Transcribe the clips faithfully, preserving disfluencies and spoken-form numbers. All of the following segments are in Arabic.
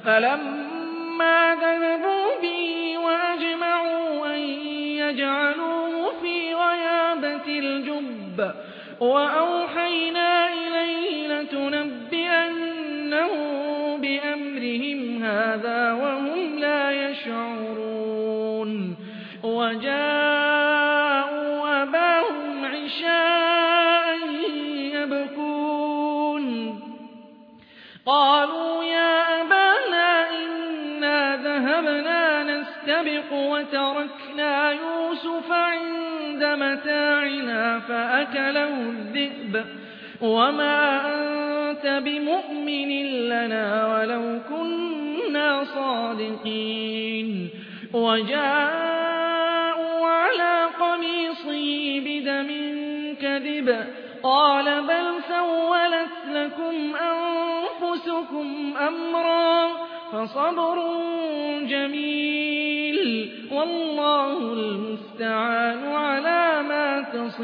فلما ذهبوا به وأجمعوا أن يجعلوه في غيابة الجب وأوحينا إليه لتنبئنهم بأمرهم هذا وهم لا يشعرون وجاءوا أباهم عشاء يبكون قالوا يا أبانا إنا ذهبنا نستبق وتركنا يوسف عند متاعنا فأكله الذئب وما أنت بمؤمن لنا ولو كنا صادقين وجاءوا على قميصه بدم كذب قال بل سولت لكم أنفسكم أمرا فصبر جميل والله المستعان على ما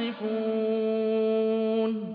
تصفون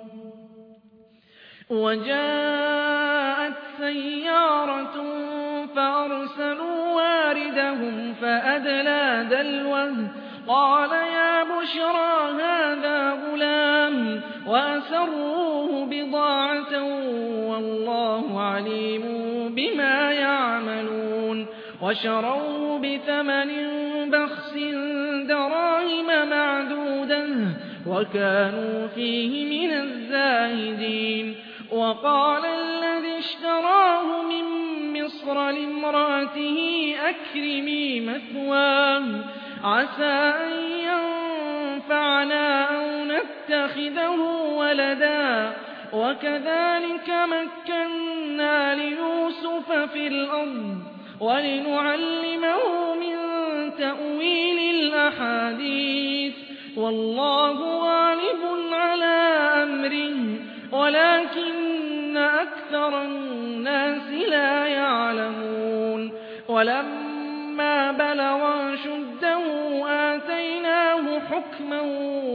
وجاءت سيارة فأرسلوا واردهم فأدلى دلوه قال يا بشرى هذا غلام وأسروه بضاعة والله عليم بما يعملون وشروه بثمن بخس دراهم معدودة وكانوا فيه من الزاهدين وقال الذي اشتراه من مصر لامرأته أكرمي مثواه عسى أن ينفعنا أو نتخذه ولدا وكذلك مكنا ليوسف في الأرض ولنعلمه من تأويل الأحاديث والله غالب على أمره ولكن أكثر الناس لا يعلمون ولما بلغ أشده آتيناه حكما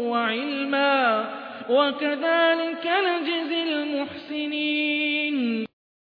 وعلما وكذلك نجزي المحسنين